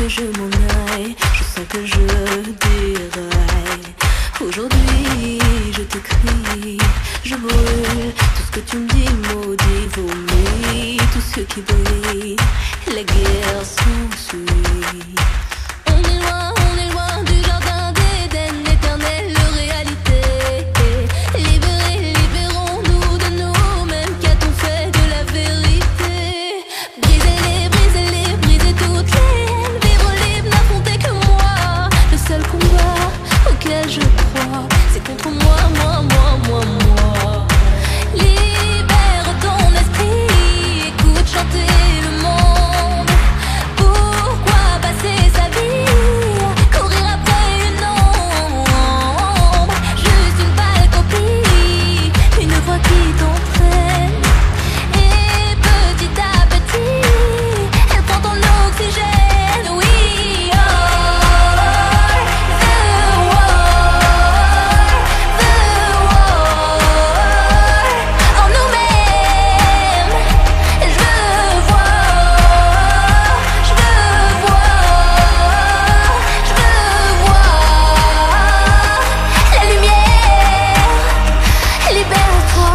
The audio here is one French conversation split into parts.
que je m'en aille, je sens que je déraille. Aujourd'hui je t'écris, je brûle tout ce que tu me dis, maudit, vomi, tout ce qui brille, la guerre s'ensuit. On est loin du jardin d'Éden, éternelle réalité. Libérés, libérons-nous de nous-mêmes, qu'a-t-on fait de la vérité? Brisez-les, brisez toutes les haines, vivre libre, n'affronter que moi. Le seul combat auquel je crois, c'est contre moi, moi. Libère ton esprit, écoute chanter le monde. Pourquoi passer sa vie, courir après une ombre? Juste une pâle copie, une voix qui t'entraîne. Et petit à petit, elle prend ton oxygène, oui. En nous-mêmes, je veux voir la lumière. Libère-toi.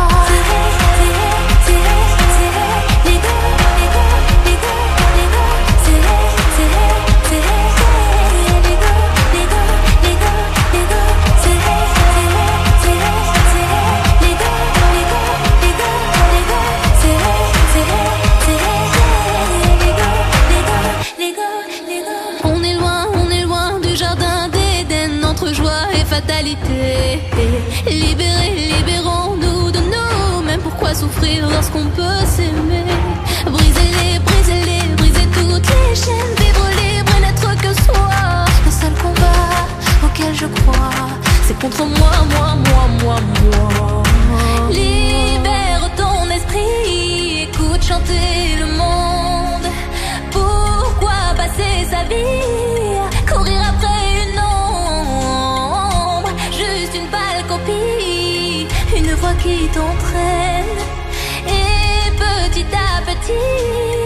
On est loin du jardin d'Éden, entre joie et fatalité. Libérés, libérons-nous de nous-mêmes. Pourquoi souffrir lorsqu'on peut s'aimer? Brisez toutes les chaînes, vivre libre et n'être que soi. Le seul combat auquel je crois, c'est contre moi. Libère ton esprit, écoute chanter le monde. Pourquoi passer sa vie, courir après une ombre? Juste une pâle copie, une voix qui t'entraîne. Et petit à petit,